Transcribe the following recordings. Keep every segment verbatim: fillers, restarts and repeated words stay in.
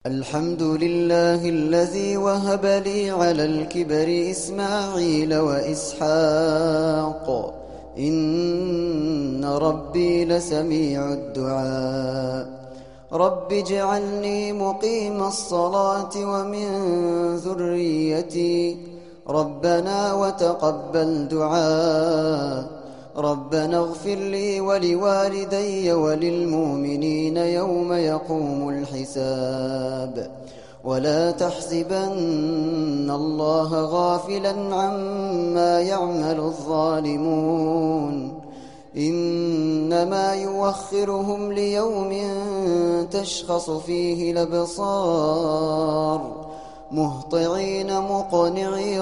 الحمد لله الذي وهب لي على الكبر إسماعيل وإسحاق إن ربي لسميع الدعاء رب اجعلني مقيم الصلاة ومن ذريتي ربنا وتقبل دعاء ربنا اغفر لي ولوالدي وللمؤمنين يوم يقوم الحساب ولا تحسبن الله غافلا عما يعمل الظالمون إنما يوخرهم ليوم تشخص فيه الأبصار مهطعين مقنعي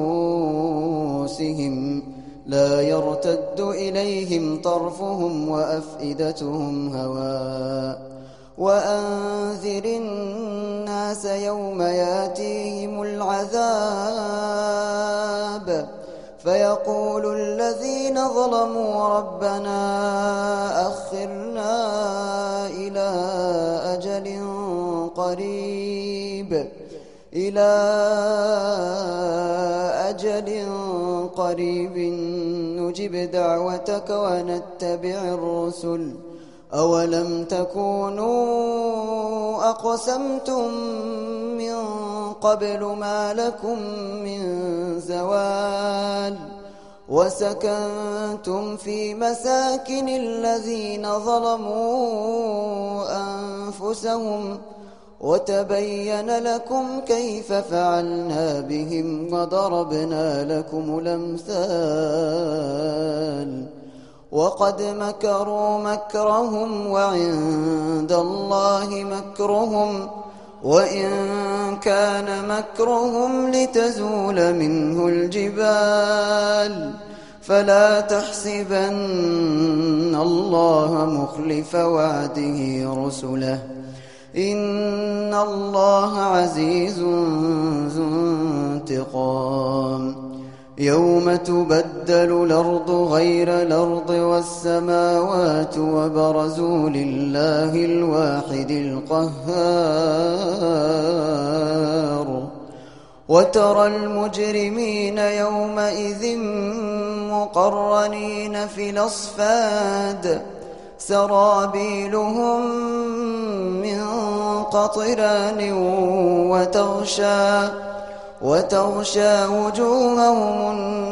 رؤوسهم لا يرتد إليهم طرفهم وأفئدتهم هواء وأنذر الناس يوم ياتيهم العذاب فيقول الذين ظلموا ربنا أخرنا إلى أجل قريب إلى أجل قريب نجب دعوتك ونتبع الرسل أولم تكونوا أقسمتم من قبل ما لكم من زوال وسكنتم في مساكن الذين ظلموا أنفسهم وتبين لكم كيف فعلنا بهم وضربنا لكم الأمثال وقد مكروا مكرهم وعند الله مكرهم وإن كان مكرهم لتزول منه الجبال فلا تحسبن الله مخلف وعده رسله إن الله عزيز ذو انتقام يوم تبدل الأرض غير الأرض والسماوات وبرزوا لله الواحد القهار وترى المجرمين يومئذ مقرنين في الأصفاد سرابيلهم من قطران وتغشى وتغشى وجوههم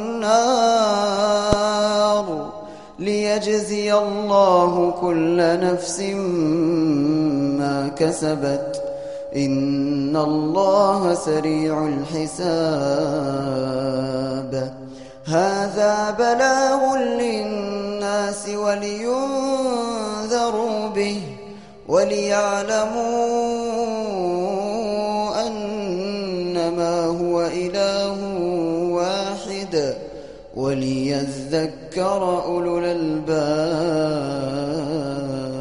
النار ليجزي الله كل نفس ما كسبت إن الله سريع الحساب هذا بلاغ للناس ولينذروا به وليعلموا أنما هو إله واحد وليذكر أولو الألباب.